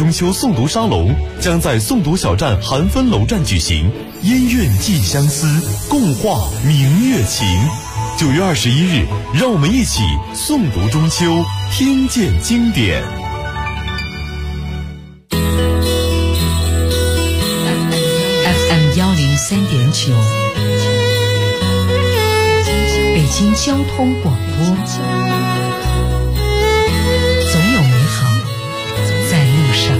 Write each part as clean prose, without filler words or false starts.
中秋诵读沙龙将在诵读小站韩芬楼站举行，音韵寄相思，共话明月情。9月21日，让我们一起诵读中秋，听见经典。 FM 103.9，北京交通广播，总有美好在路上。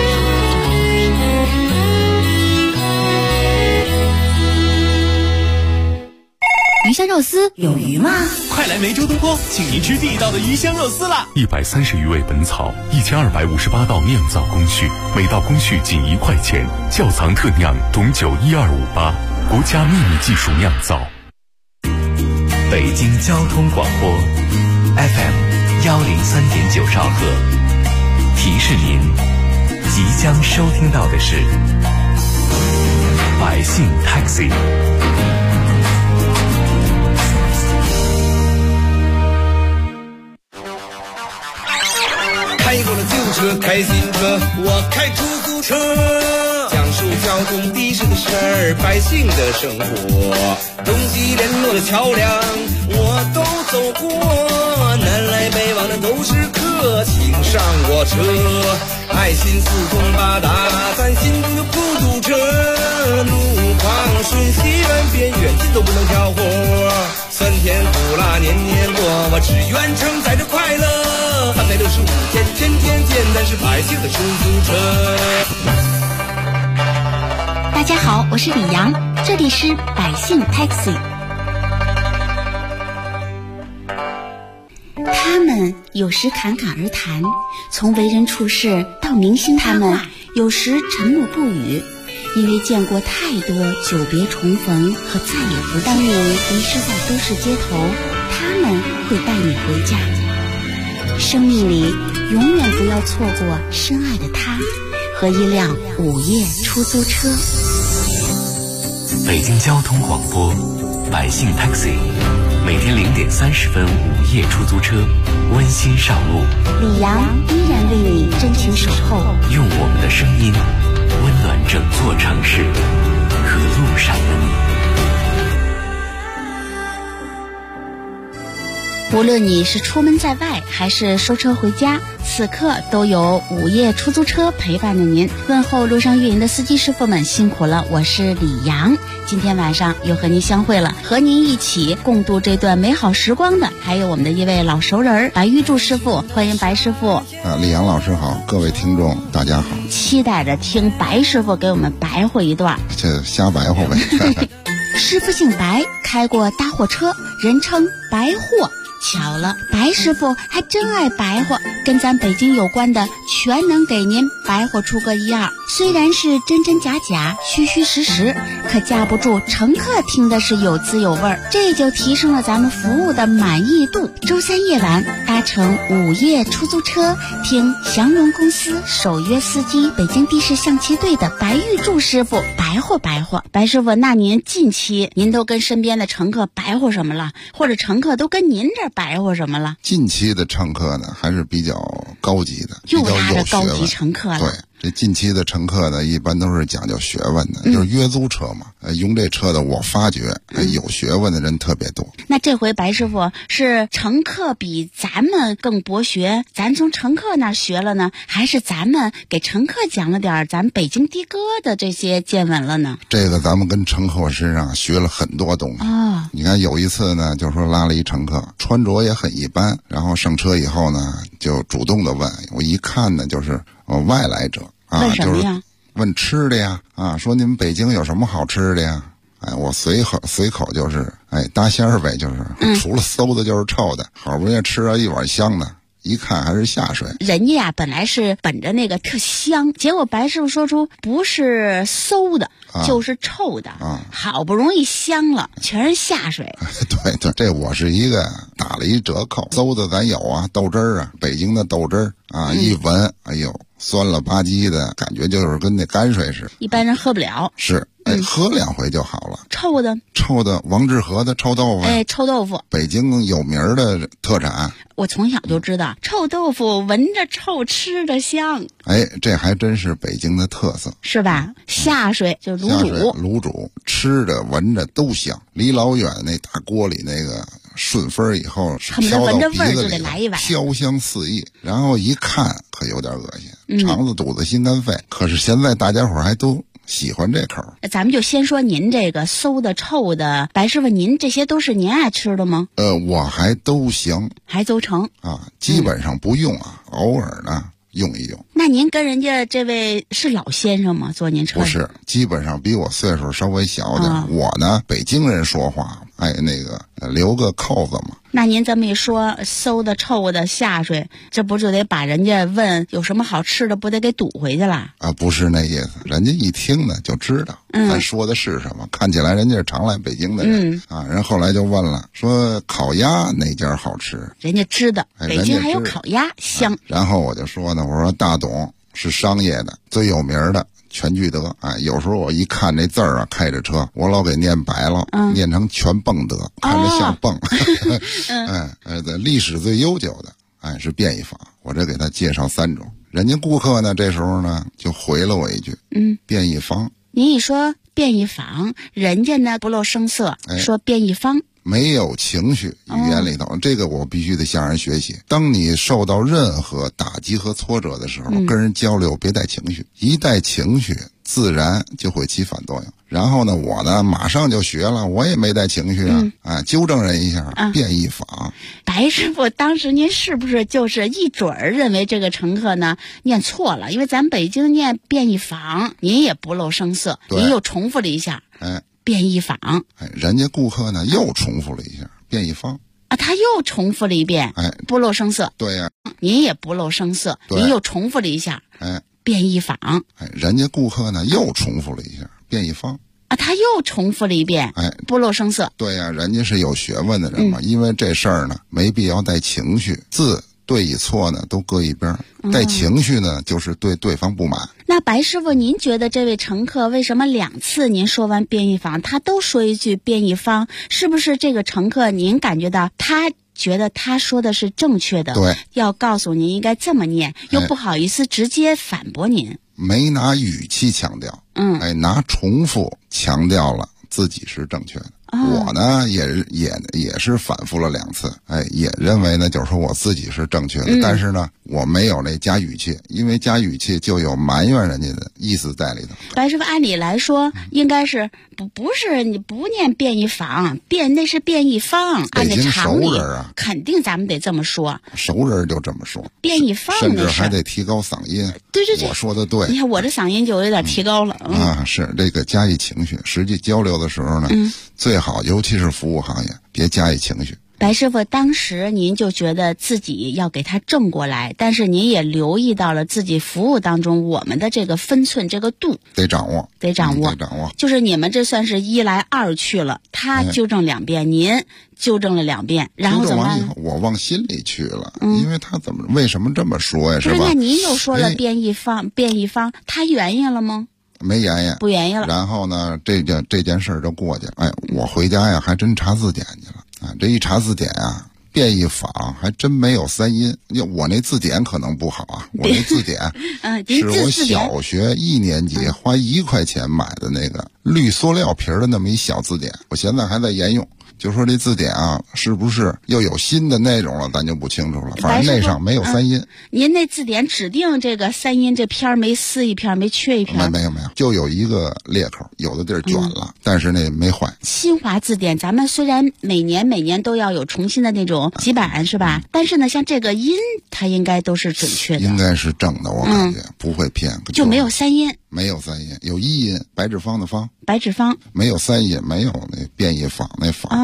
鱼香肉丝有鱼吗？ 快来梅州东坡，请您吃地道的鱼香肉丝啦 ！130余味本草，1258道酿造工序，每道工序仅1块钱，窖藏特酿董酒12588，国家秘密技术酿造。 北京交通广播 FM 103.9兆赫，提示您即将收听到的是百姓 Taxi。 开过了旧车，开新车，我开出租车，讲述交通的士的事儿，百姓的生活，东西联络的桥梁我都走过，南来北往的都是客，请上我车，爱心四通八达，咱心中有孤独者，路旁顺西远边远近都不能挑活，酸甜苦辣年年过，我只愿承载着快乐，365天天天见，咱是百姓的出租车。 大家好，我是李阳，这里是百姓 Taxi。 他们有时侃侃而谈，从为人处事到明星他们有时沉默不语，因为见过太多久别重逢和再也不当你迷失在都市街头，他们会带你回家。生命里永远不要错过深爱的他和一辆午夜出租车。 北京交通广播百姓 Taxi， 每天0点30分午夜出租车，温馨上路。 李阳依然为你真情守候， 用我们的声音温暖整座城市和路上的你。 无论你是出门在外还是收车回家，此刻都有午夜出租车陪伴着您。问候路上运营的司机师傅们辛苦了，我是李阳。今天晚上又和您相会了，和您一起共度这段美好时光的还有我们的一位老熟人白玉柱师傅，欢迎白师傅。 李阳老师好，各位听众大家好， 期待着听白师傅给我们白活一段， 这瞎白活呗。 师傅姓白，开过大货车，人称白货。巧了，白师傅还真爱白话，跟咱北京有关的全能给您白话出个一二。虽然是真真假假、虚虚实实，可架不住乘客听的是有滋有味，这就提升了咱们服务的满意度。周三夜晚搭乘午夜出租车，听祥龙公司首约司机北京的士象棋队的白玉柱师傅白话白话。白师傅，那您近期您都跟身边的乘客白话什么了？或者乘客都跟您这儿白话什么了？ 近期的乘客呢，还是比较高级的， 又来了高级乘客了。 对，这近期的乘客呢，一般都是讲究学问的，就是约租车嘛。用这车的，我发觉有学问的人特别多。 那这回白师傅是乘客比咱们更博学，咱从乘客那学了呢，还是咱们给乘客讲了点咱北京的哥的这些见闻了呢？ 这个咱们跟乘客身上学了很多东西。你看有一次呢，就说拉了一乘客，穿着也很一般，然后上车以后呢，就主动的问，我一看呢，就是外来者啊， 问什么呀？ 就是问吃的呀，说你们北京有什么好吃的呀？我随口就是搭仙儿呗，就是除了馊的就是臭的，好不容易吃到一碗香的，一看还是下水。 人家呀本来是本着那个特香，结果白师傅说出不是馊的，就是臭的，好不容易香了，全是下水。 对对，这我是一个打了一折扣，馊的咱有啊，豆汁儿啊，北京的豆汁儿啊，一闻，哎呦， 酸了吧唧的感觉，就是跟那泔水似的， 一般人喝不了。 是，喝2回就好了。 臭的王致和的臭豆腐， 臭豆腐， 北京有名的特产。 我从小就知道，臭豆腐闻着臭，吃着香。 这还真是北京的特色， 是吧？下水就卤煮， 吃着闻着都香，离老远那大锅里那个顺风以后，飘到鼻子里，飘香四溢。然后一看可有点恶心，肠子肚子心肝肺。可是现在大家伙还都喜欢这口。 咱们就先说您这个馊的臭的，白师傅您这些都是您爱吃的吗？ 我还都行， 还都成啊，基本上不用啊，偶尔呢用一用。 那您跟人家这位是老先生吗？坐您车上？ 不是，基本上比我岁数稍微小点。我呢，北京人说话留个扣子嘛。 那您这么一说，馊的臭的下水，这不就得把人家问有什么好吃的，不得给堵回去了啊？不是那意思，人家一听呢就知道咱说的是什么。看起来人家是常来北京的人啊。人后来就问了，说烤鸭哪家好吃？ 人家知道，北京还有烤鸭香。 然后我就说呢，我说大董是商业的，最有名的全聚德。有时候我一看这字儿啊，开着车我老给念白了，念成全蹦德，看着像蹦。历史最悠久的是便宜坊。我这给他介绍3种，人家顾客呢这时候呢就回了我一句，便宜坊。 您一说便宜坊，人家呢不露声色，说便宜坊。 没有情绪，语言里头，这个我必须得向人学习。当你受到任何打击和挫折的时候，跟人交流别带情绪，一带情绪自然就会起反作用。然后呢，我呢马上就学了，我也没带情绪纠正人一下，便宜坊。 白师傅，当时您是不是就是一准儿认为这个乘客呢念错了？因为咱北京念便宜坊，您也不露声色，您又重复了一下。便宜坊， 人家顾客呢又重复了一下便宜坊啊，他又重复了一遍，不露声色。 对呀， 您也不露声色，您又重复了一下，便宜坊， 人家顾客呢又重复了一下便宜坊啊，他又重复了一遍，不露声色。 对呀，人家是有学问的人嘛，因为这事儿呢没必要带情绪，字对与错呢都搁一边，带情绪呢就是对对方不满。 那白师傅，您觉得这位乘客为什么2次您说完便宜坊，他都说一句便宜坊？是不是这个乘客您感觉到他觉得他说的是正确的？ 对， 要告诉您应该这么念，又不好意思直接反驳您。 没拿语气强调，拿重复强调了自己是正确的。我呢也是反复了2次，也认为呢就是说我自己是正确的，但是呢我没有那加语气，因为加语气就有埋怨人家的意思在里头。 白师傅，按理来说应该是不是你不念便宜坊，那是便宜坊，按那常理肯定咱们得这么说， 熟人就这么说， 便宜坊甚至还得提高嗓音。 对， 我说的对。 你看我这嗓音就有点提高了是这个加以情绪，实际交流的时候呢，最好尤其是服务行业别加以情绪。 白师傅，当时您就觉得自己要给他正过来，但是您也留意到了自己服务当中我们的这个分寸，这个度得掌握。 就是你们这算是1来2去了，他纠正2遍，您纠正了2遍，然后怎么办？ 我往心里去了，因为他为什么这么说呀？是吧？ 那您又说了便宜坊，他原因了吗？ 没原因， 不原因了。 然后呢，这件事就过去了。我回家呀，还真查字典去了。这一查字典啊，便宜坊还真没有3音。我那字典可能不好啊，我那字典是我小学1年级花1块钱买的那个绿塑料皮的那么一小字典，我现在还在沿用。就说这字典啊，是不是又有新的内容了，咱就不清楚了。反正那上没有3音。 您那字典指定这个3音，这篇没撕一篇，没缺一篇。 没有，就有一个裂口，有的地儿卷了，但是那没坏。 新华字典咱们虽然每年都要有重新的那种几版是吧？但是呢，像这个音，它应该都是准确的， 应该是正的，我感觉不会骗。 就没有3音。 没有3音，有1音，白纸坊的坊， 白纸坊。 没有3音，没有那便宜坊那坊。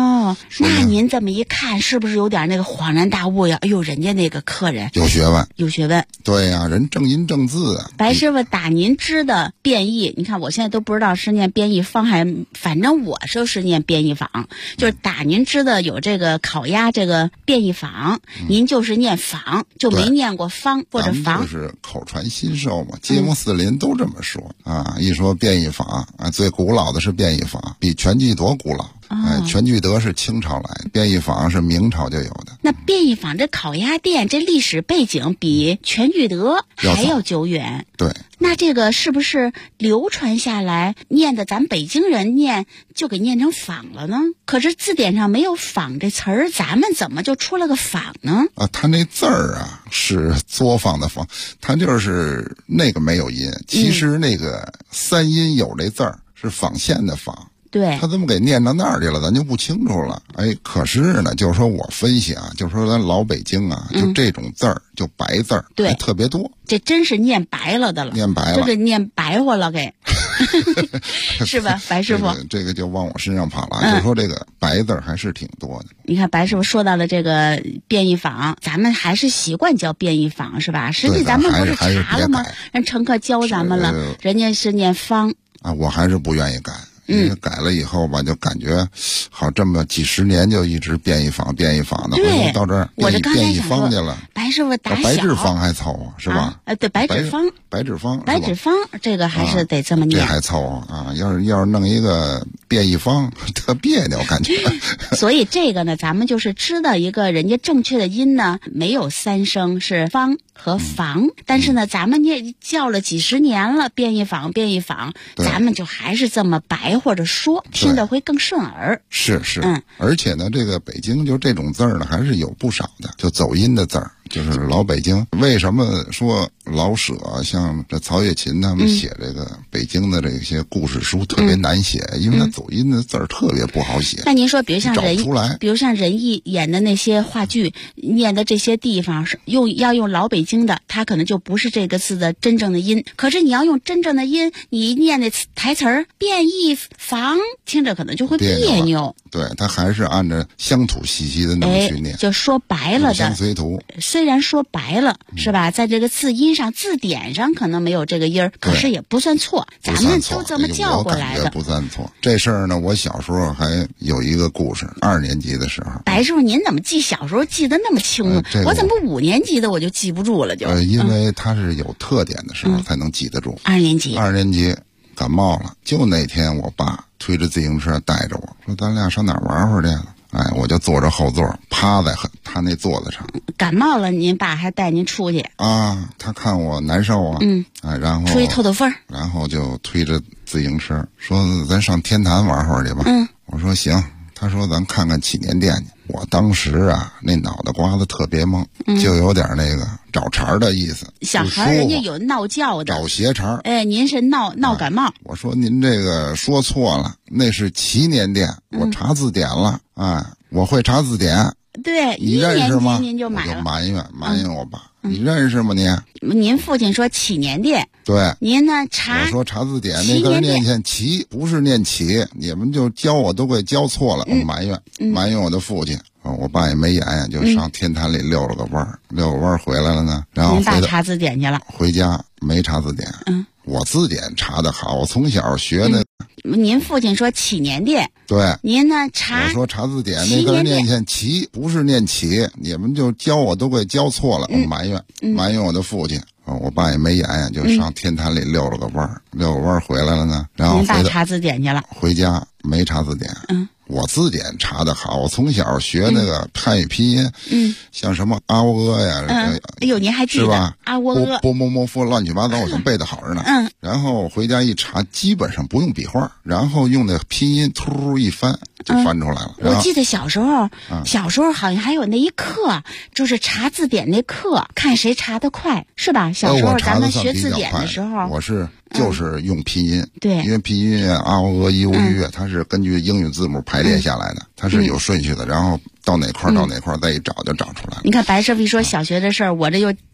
哦，那您这么一看，是不是有点那个恍然大悟呀？哎呦，人家那个客人有学问， 有学问。 对呀，人正音正字啊。 白师傅打您知的变异，你看我现在都不知道是念变异坊还，反正我就是念变异坊，就是打您知的有这个烤鸭这个变异坊，您就是念坊，就没念过坊或者坊。 就是口传心授嘛，街坊四邻都这么说啊。一说变异坊啊，最古老的是变异坊，比全聚德古老。全聚德是清朝来的，变异坊是明朝就有的。 那变异坊这烤鸭店这历史背景比全聚德还要久远。 对， 那这个是不是流传下来念的咱北京人念就给念成坊了呢？可是字典上没有坊这词儿，咱们怎么就出了个坊呢？ 他那字儿啊是作坊的坊，他就是那个没有音，其实那个三音有这字儿是坊县的坊。 对， 他怎么给念到那儿去了，咱就不清楚了。可是呢，就是说我分析啊，就是说咱老北京啊，就这种字儿，就白字儿， 对， 特别多。 这真是念白了的了， 念白了， 就给念白活了给，是吧，白师傅？ 这个就往我身上跑了，就是说这个白字儿还是挺多的。 你看白师傅说到了这个变异坊，咱们还是习惯叫变异坊是吧？实际咱们不是查了吗？让乘客教咱们了，人家是念坊啊，我还是不愿意改。因为改了以后吧，就感觉好这么几十年就一直变异坊的， 对， 到这儿我这刚才变异坊去了。 白师傅打小白纸坊还凑合是吧？ 对，白纸坊， 白纸坊这个还是得这么念， 这还凑合啊。要是弄一个变异坊，特别扭感觉。 所以这个呢，咱们就是知道一个人家正确的音呢，没有三声，是坊和坊。但是呢，咱们也叫了几十年了，变异坊，咱们就还是这么白或者说，听着会更顺耳。 是，而且呢，这个北京就这种字儿呢，还是有不少的，就走音的字儿。就是老北京，为什么说老舍像这曹雪芹他们写这个北京的这些故事书特别难写，因为他走音的字儿特别不好写。 那您说，比如像仁义演的那些话剧，念的这些地方要用老北京的，他可能就不是这个字的真正的音。可是你要用真正的音，你念的台词儿变异坊，听着可能就会别扭。 对，他还是按照乡土气息的那么去念， 就说白了的乡随图。 虽然说白了是吧，在这个字音上、字典上可能没有这个音儿，可是也不算错，咱们都这么叫过来的， 不算错。这事儿呢，我小时候还有一个故事，2年级的时候。 白师傅，您怎么记小时候记得那么清呢？我怎么5年级的我就记不住了？ 因为它是有特点的时候才能记得住。 2年级感冒了，就那天我爸推着自行车带着我说：“咱俩上哪儿玩会儿去？”我就坐着后座，趴在他那座子上。 感冒了，您爸还带您出去啊？他看我难受啊，然后出去透透风， 然后就推着自行车说：“咱上天坛玩会儿去吧。”我说行。他说：“咱看看祈年殿去。”我当时啊，那脑袋瓜子特别懵，就有点那个找茬的意思。 小孩人家有闹叫的， 找邪茬。 您是闹感冒。 我说您这个说错了，那是祈年殿，我查字典了。我会查字典。 对， 你认识吗？ 您就买了。 我就埋怨我爸。你认识吗你？ 您父亲说祈年殿， 对， 您呢查？ 我说查字典那个念祈，不是念起，你们就教我都给教错了，我埋怨我的父亲。我爸也没言呀，就上天坛里溜了个弯儿，回来了呢。然后您爸查字典去了， 回家没查字典。我字典查得好，我从小学那。 您父亲说祈年殿， 对， 您呢查？ 我说查字典那个念祈，不是念起，你们就教我都给教错了，我埋怨我的父亲。我爸也没言呀，就上天坛里溜了个弯儿，回来了呢。然后您爸查字典去了， 回家没查字典。我字典查得好，我从小学那个汉语拼音，像什么阿喔阿呀， 哎呦，您还记得是吧？ 阿喔阿， 波么么夫，乱七八糟，我全背得好着呢。然后回家一查，基本上不用笔画，然后用那拼音突一翻就翻出来了。 我记得小时候好像还有那一课，就是查字典那课，看谁查得快，是吧？小时候咱们学字典的时候， 我是就是用拼音， 对， 因为拼音啊、喔呃、一乌吁，它是根据英语字母排列下来的，它是有顺序的，然后到哪块再一找就找出来了。 你看白师傅一说小学的事儿，我这又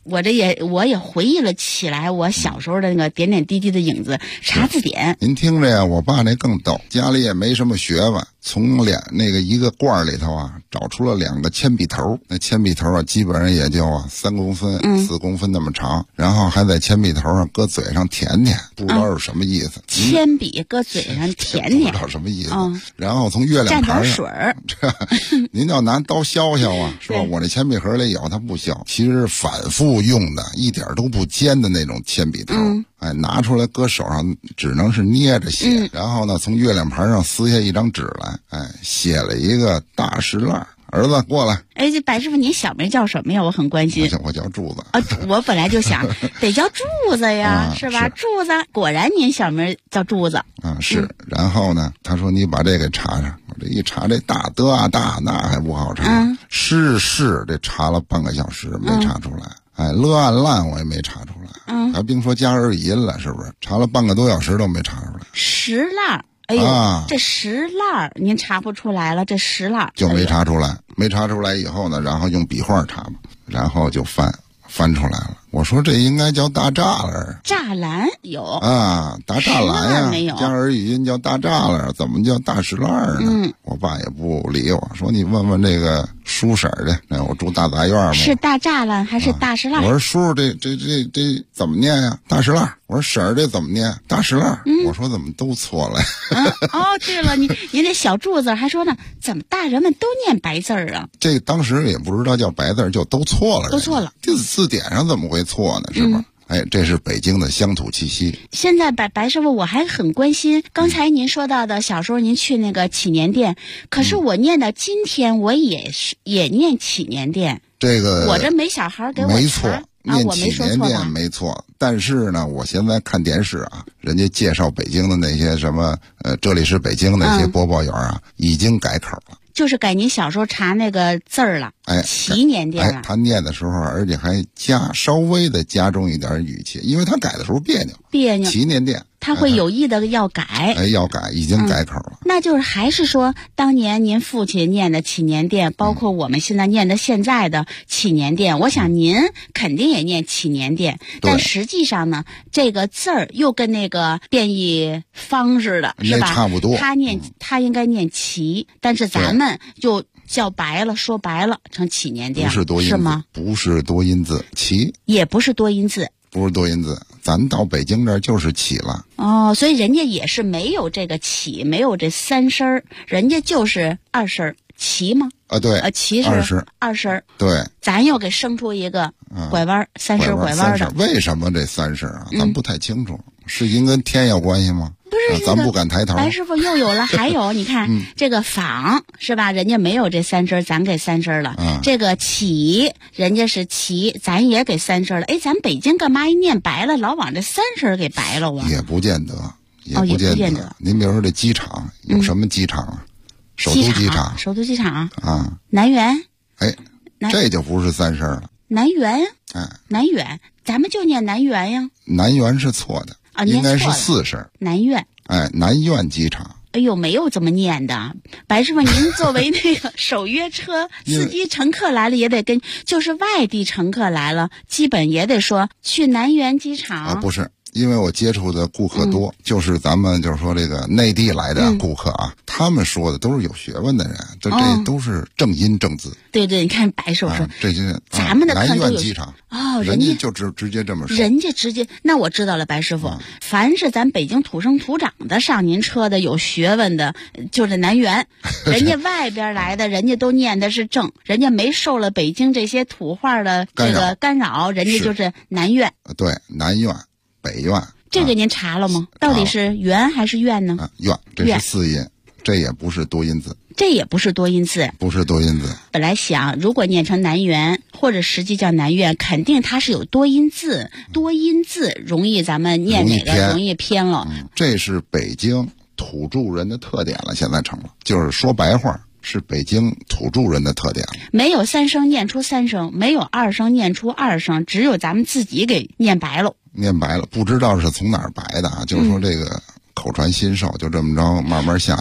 我也回忆了起来我小时候的那个点点滴滴的影子。查字典， 您听着呀，我爸那更逗，家里也没什么学问，从一个罐里头啊找出了2个铅笔头，那铅笔头啊基本上也就3公分、4公分那么长，然后还在铅笔头上搁嘴上舔舔，不知道是什么意思。 铅笔搁嘴上舔舔， 不知道什么意思。然后从月亮牌上蘸点水您要拿刀削削啊，是吧？我这铅笔盒里有，它不削，其实反复用的，一点都不尖的那种铅笔头。拿出来搁手上只能是捏着写，然后呢从月亮牌上撕下一张纸来，写了一个大石烂。儿子过来。 这白师傅您小名叫什么呀？我很关心。 我叫柱子。 我本来就想得叫柱子呀，是吧？柱子，果然您小名叫柱子。 是。然后呢他说你把这给查查，我这一查这大那还不好查。是这查了半个小时没查出来。烂我也没查出来。还别说加儿语音了，是不是？查了半个多小时都没查出来。 石烂。这石烂您查不出来了，这石烂就没查出来。没查出来以后呢，然后用笔画查吧，然后就翻出来了。我说这应该叫大栅栏。栅栏有大栅栏呀，加儿语音叫大栅栏，怎么叫大石烂呢？我爸也不理我，说你问问这个叔婶去。我住大杂院嘛。是大栅栏还是大石烂？我说叔这怎么念呀？大石烂。我说婶儿这怎么念？大石烂。我说怎么都错了？ 对了，您这小柱子还说呢，怎么大人们都念白字啊？ 这当时也不知道叫白字，就都错了。都错了。这字典上怎么会错呢？是吧？这是北京的乡土气息。 现在白师傅，我还很关心刚才您说到的小时候您去那个祈年殿，可是我念到今天我也念祈年殿。这个我这没小孩给我查。 没错。念祈年殿没错，但是呢，我现在看电视啊，人家介绍北京的那些什么这里是北京那些播报员啊，已经改口了。 就是改您小时候查那个字儿了，祈年殿了。 他念的时候，而且还稍微的加重一点语气，因为他改的时候别扭。祈年殿， 他会有意的要改。 要改，已经改口了。 那就是还是说，当年您父亲念的祈年殿，包括我们现在念的现在的祈年殿，我想您肯定也念祈年殿，但实际上呢，这个字儿又跟那个变异方似的，是吧？ 差不多。 他应该念祈，但是咱们就叫白了，说白了成祈年殿， 不是多音字， 是吗？ 不是多音字，祈也不是多音字。 不是多音字，咱到北京这儿就是起了。 所以人家也是没有这个起，没有这3声，人家就是2声。齐吗？ 对， 齐是2声。 对， 咱又给生出一个拐弯，3声拐弯的。 为什么这3声啊？咱不太清楚，是因跟天有关系吗？ 不是， 咱不敢抬头。 白师傅又有了，还有你看这个坊是吧？人家没有这3声，咱给3声了。这个起，人家是起，咱也给3声了。咱北京干嘛一念白了，老往这3声给白了啊？ 也不见得，也不见得。您比如说这机场有什么机场啊？首都机场， 首都机场啊，南园。 这就不是3声了。 南园呀，南园，咱们就念南园呀。 南园是错的。应该是4声。 南苑。 南苑机场。 没有这么念的。白师傅，您作为那个守约车司机，乘客来了也得跟，就是外地乘客来了，基本也得说去南苑机场。 不是。因为我接触的顾客多，就是咱们就是说这个内地来的顾客啊，他们说的都是有学问的人，这都是正音正字。 对，你看白手说这些咱们的南苑机场人家就直接这么说， 人家直接。那我知道了，白师傅，凡是咱北京土生土长的上您车的有学问的，就是南园，人家外边来的，人家都念的是正，人家没受了北京这些土话的这个干扰，人家就是南苑。 对，南苑。北苑， 这个您查了吗？到底是园还是苑呢？ 苑，这是4音，这也不是多音字。 这也不是多音字， 不是多音字。 本来想，如果念成南园，或者实际叫南苑，肯定它是有多音字，多音字容易咱们念哪个容易偏了。 这是北京土著人的特点了，现在成了，就是说白话。是北京土著人的特点， 没有3声念出3声，没有2声念出2声，只有咱们自己给念白了。念白了， 不知道是从哪儿白的啊？就是说这个口传心授，就这么着慢慢下来了。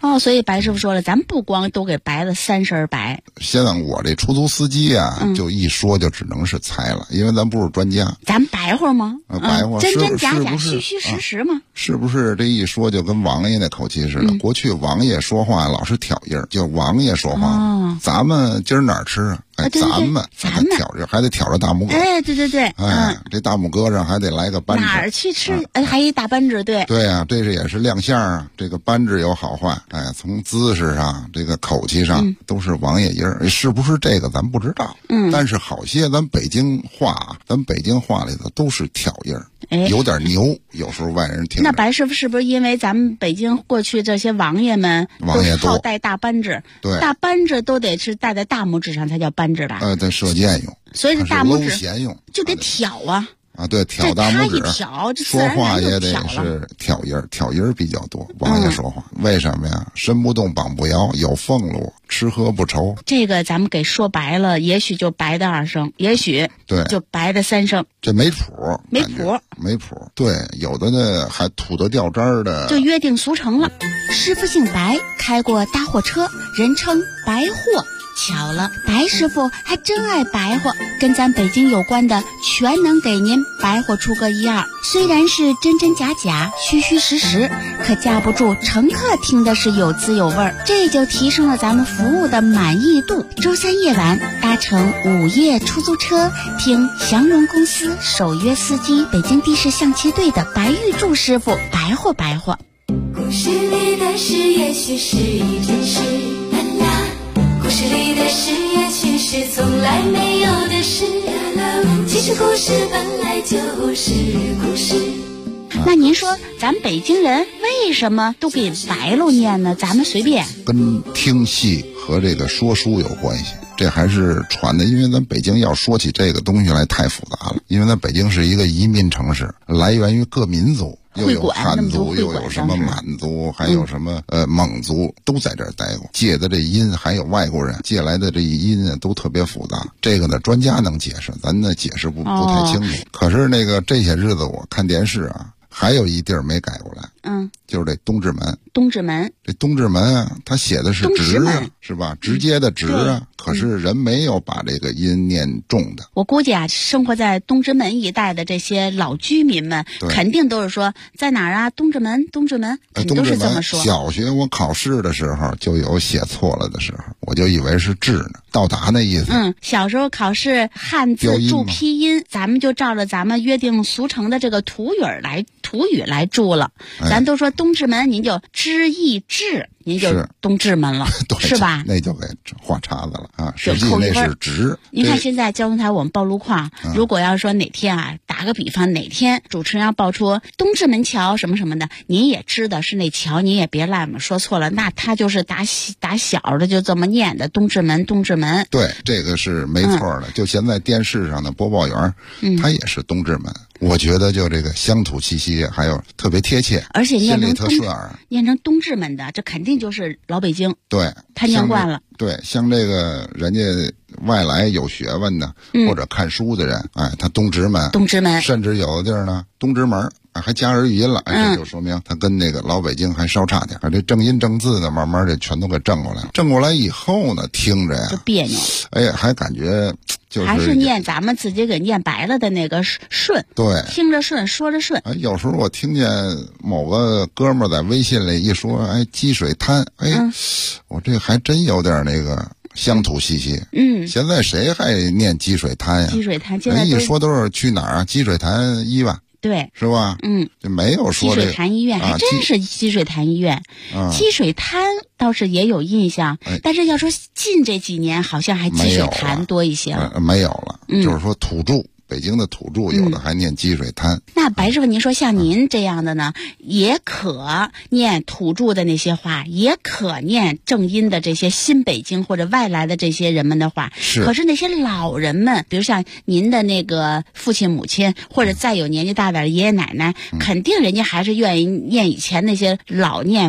哦，所以白师傅说了，咱不光都给白了3身白。 现在我这出租司机啊，就一说就只能是猜了，因为咱不是专家。 咱白话吗？ 白话， 真真假假， 是虚虚实实吗？ 是不是这一说就跟王爷那口气似的？过去王爷说话老是挑音儿，就王爷说话，咱们今儿哪儿吃啊？哎， 对咱们挑着还得挑着大拇哥。 哎，对对对， 这大拇哥上还得来个扳指。 哪儿去吃？还一大扳指，对。 对啊，这也是亮相啊。这个扳指有好坏，从姿势上、这个口气上都是王爷音儿，是不是这个咱不知道。但是好些咱北京话里头都是挑音儿。有点牛，有时候外人听。 那白师傅是不是因为咱们北京过去这些王爷们都好带大扳指？ 对， 大扳指都得是戴在大拇指上才叫扳指吧？ 在射箭用， 所以这大拇指弦用就得挑啊。 对，挑大拇指，说话也得是挑音儿比较多。王爷说话，为什么呀？身不动，膀不摇，有俸禄，吃喝不愁。 这个咱们给说白了，也许就白的2声，也许对就白的3声。 这没谱。对，有的呢还土得掉渣儿的， 就约定俗成了。师傅姓白，开过大货车，人称白货。巧了，白师傅还真爱白话，跟咱北京有关的全能给您白话出个1、2。虽然是真真假假、虚虚实实，可架不住乘客听的是有滋有味，这就提升了咱们服务的满意度。周3夜晚搭乘午夜出租车，听祥荣公司首约司机北京的士象棋队的白玉柱师傅白话。 故事里的事也许是一件事，故事里的事也许是从来没有的事，其实故事本来就是故事。 那您说咱北京人为什么都给白喽念呢？咱们随便。 跟听戏和这个说书有关系，这还是传的。因为咱北京要说起这个东西来太复杂了，因为咱北京是一个移民城市，来源于各民族，又有汉族，又有什么满族，还有什么蒙族，都在这儿待过。借的这音还有外国人借来的这音呢，都特别复杂。这个呢，专家能解释，咱呢解释不太清楚。可是那个这些日子我看电视啊，还有一地儿没改过来，就是这东直门。这东直门啊，他写的是直啊，是吧？直接的直啊，可是人没有把这个音念重的。 我估计啊，生活在东直门一带的这些老居民们，肯定都是说在哪儿啊？东直门，肯定都是这么说。 小学我考试的时候就有写错了的时候，我就以为是至呢，到达那意思。 小时候考试汉字注拼音，咱们就照着咱们约定俗成的这个土语来注了。咱都说东直门，您就知意至，您就东直门了，是吧？ 那就给画叉子了啊！实际那是直。 您看现在交通台我们报路况，如果要说哪天啊，打个比方，哪天主持人要报出东直门桥什么什么的，您也知道是那桥，您也别赖嘛，说错了，那他就是打小的就这么念的，东直门。 对，这个是没错的。就现在电视上的播报员，他也是东直门。我觉得就这个乡土气息还有特别贴切， 而且心里特顺耳。 念成东直门的，这肯定就是老北京。 对， 他念惯了。 对，像这个人家外来有学问的，或者看书的人，他东直门，甚至有的地儿呢东直门。还加儿语音了，这就说明他跟那个老北京还稍差点。这正音正字呢，慢慢的全都给正过来了。正过来以后呢，听着呀就别扭。 还感觉就是还是念咱们自己给念白了的那个顺。 对， 听着顺，说着顺。 有时候我听见某个哥们儿在微信里一说，积水滩，我这还真有点那个乡土气息。现在谁还念积水滩呀？ 积水滩，现在一说都是去哪儿啊？积水潭医院。 对， 是吧？就没有说积水潭医院，还真是积水潭医院。积水滩倒是也有印象，但是要说近这几年，好像还积水潭多一些了。 没有了，就是说土著。北京的土著有的还念积水滩。 那白师傅，您说像您这样的呢，也可念土著的那些话，也可念正音的这些新北京或者外来的这些人们的话。可是那些老人们，比如像您的那个父亲母亲，或者再有年纪大点的爷爷奶奶，肯定人家还是愿意念以前那些老念法。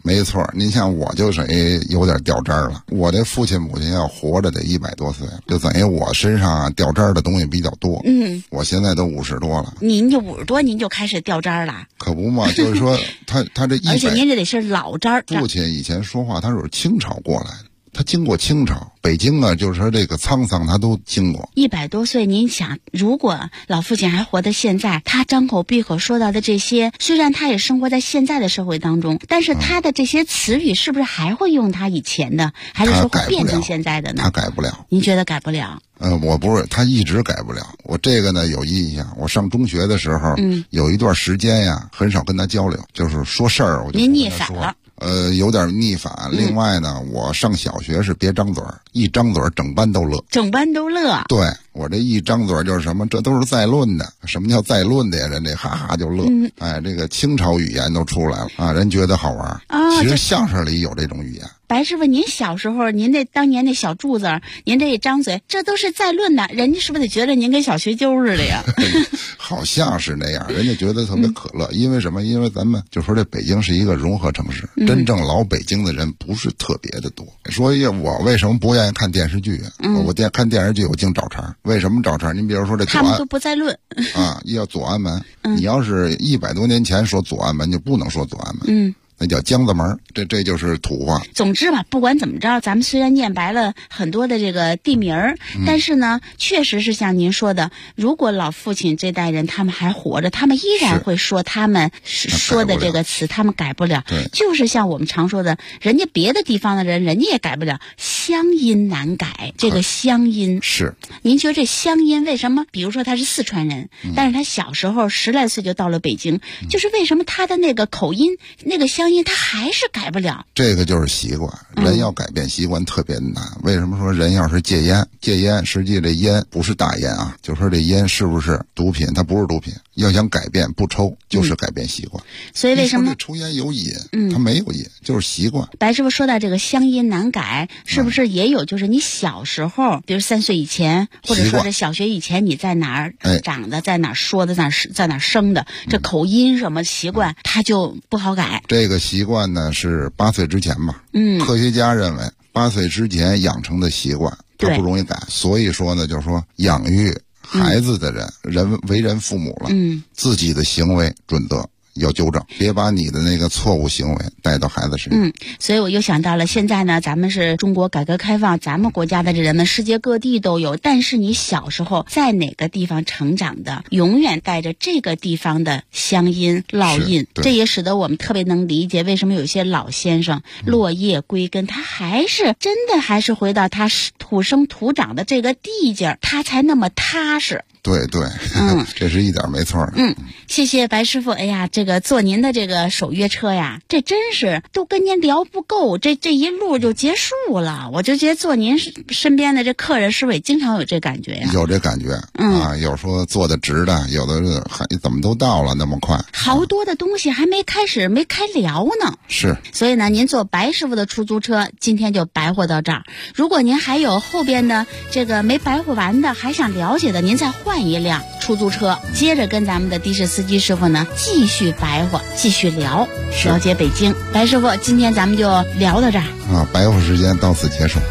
没错，您像我就等于有点掉渣了。我的父亲母亲要活着得100多岁，就等于我身上掉渣的东西比较多。我现在都50多了。 您就50多，您就开始掉渣了？ 可不嘛，就是说他这100， 而且您这得是老渣。 父亲以前说话他是清朝过来的。他经过清朝，北京啊，就是说这个沧桑他都经过。 100多岁，您想，如果老父亲还活到现在，他张口闭口说到的这些，虽然他也生活在现在的社会当中，但是他的这些词语是不是还会用他以前的，还是说会变成现在的呢？ 他改不了。 您觉得改不了？ 我不是，他一直改不了。我这个呢有印象，我上中学的时候，有一段时间呀，很少跟他交流，就是说事儿我就您逆反了。 有点逆反。另外呢，我上小学是别张嘴，一张嘴整班都乐。 整班都乐。对， 我这一张嘴就是什么，这都是在论的。什么叫在论的呀？人这哈哈就乐。这个清朝语言都出来了啊，人觉得好玩其实相声里有这种语言。 白师傅，您小时候，您这当年那小柱子，您这一张嘴，这都是在论的，人家是不是得觉得您跟小学究似的呀？ 好像是那样，人家觉得特别可乐。因为什么？因为咱们就说这北京是一个融合城市，真正老北京的人不是特别的多。所以我为什么不愿意看电视剧？我看电视剧我净找茬。为什么找茬？您比如说这他们都不在论要左安门。你要是100多年前说左安门，就不能说左安门。那叫江子门，这就是土话。 总之吧，不管怎么着，咱们虽然念白了很多的这个地名但是呢，确实是像您说的，如果老父亲这代人他们还活着，他们依然会说他们说的这个词，他们改不了。就是像我们常说的，人家别的地方的人，人家也改不了，乡音难改。这个乡音是， 您觉得这乡音为什么？比如说他是四川人，但是他小时候10来岁就到了北京，就是为什么他的那个口音，那个乡音他还是改不了？ 这个就是习惯，人要改变习惯特别难。为什么说人要是戒烟？戒烟实际这烟不是大烟啊，就说这烟是不是毒品？它不是毒品。要想改变不抽，就是改变习惯。 所以为什么抽烟有瘾？他没有瘾，就是习惯。 白师傅说到这个乡音难改，是不是也有就是你小时候，比如3岁以前，或者说这小学以前，你在哪儿长的，在哪儿说的，在哪儿生的，这口音什么习惯，它就不好改。 这个习惯呢是8岁之前吧。科学家认为8岁之前养成的习惯，它不容易改。所以说呢，就是说养育孩子的人为人父母了，自己的行为准则要纠正，别把你的那个错误行为带到孩子身上。 所以我又想到了，现在呢，咱们是中国改革开放，咱们国家的人们世界各地都有，但是你小时候在哪个地方成长的，永远带着这个地方的乡音烙印。这也使得我们特别能理解为什么有些老先生落叶归根，他还是回到他土生土长的这个地界，他才那么踏实。 对，这是一点没错的。 谢谢白师傅。哎呀，这个坐您的这个手约车呀，这真是都跟您聊不够，这一路就结束了。我就觉得坐您身边的这客人是不是也经常有这感觉呀？ 有这感觉有说坐的直的，有的还怎么都到了那么快， 好多的东西还没开聊呢。 是， 所以呢，您坐白师傅的出租车，今天就白活到这儿。如果您还有后边的这个没白活完的，还想了解的，您再换一辆出租车，接着跟咱们的的士司机师傅呢继续白活，继续了解北京。白师傅，今天咱们就聊到这儿白活时间到此结束。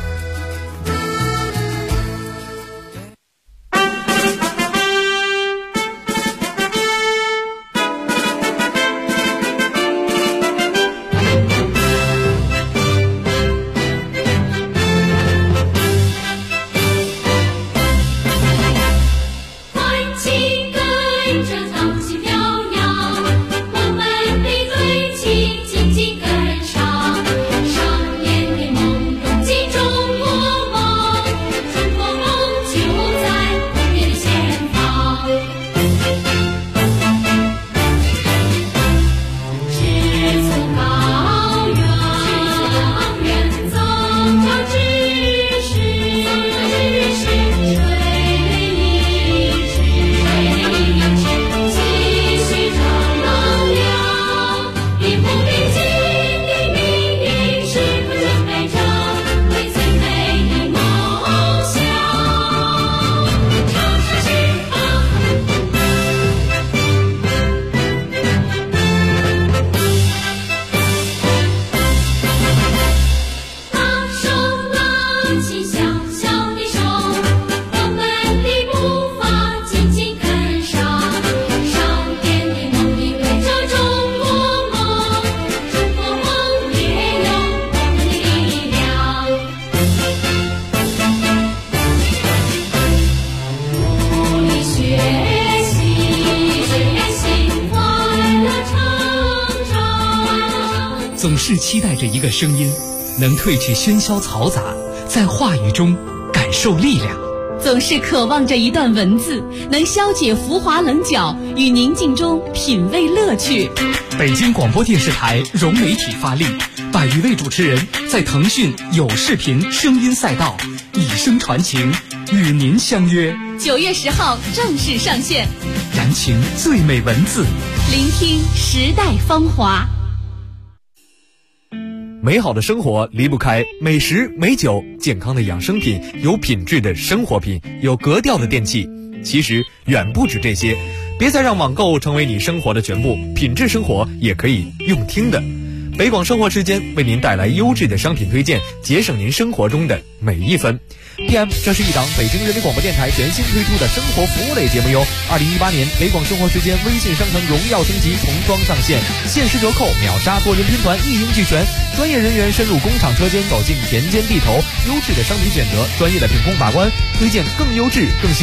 紧紧跟上，少年的梦中集中。 总是期待着一个声音，能褪去喧嚣嘈杂，在话语中感受力量。 总是渴望着一段文字，能消解浮华棱角，与宁静中品味乐趣。 北京广播电视台融媒体发力，100余位主持人在腾讯有视频声音赛道以声传情，与您相约。 9月10号正式上线， 燃情最美文字， 聆听时代芳华。 美好的生活离不开美食美酒，健康的养生品，有品质的生活品，有格调的电器。其实远不止这些，别再让网购成为你生活的全部，品质生活也可以用听的。北广生活时间为您带来优质的商品推荐，节省您生活中的每一分。PM， 这是一档北京人民广播电台全新推出的生活服务类节目哟。2018年北广生活时间微信商城荣耀升级，重装上线，限时折扣，秒杀多人拼团，一应俱全。专业人员深入工厂车间，走进田间地头，优质的商品选择，专业的品控把关，推荐更优质更新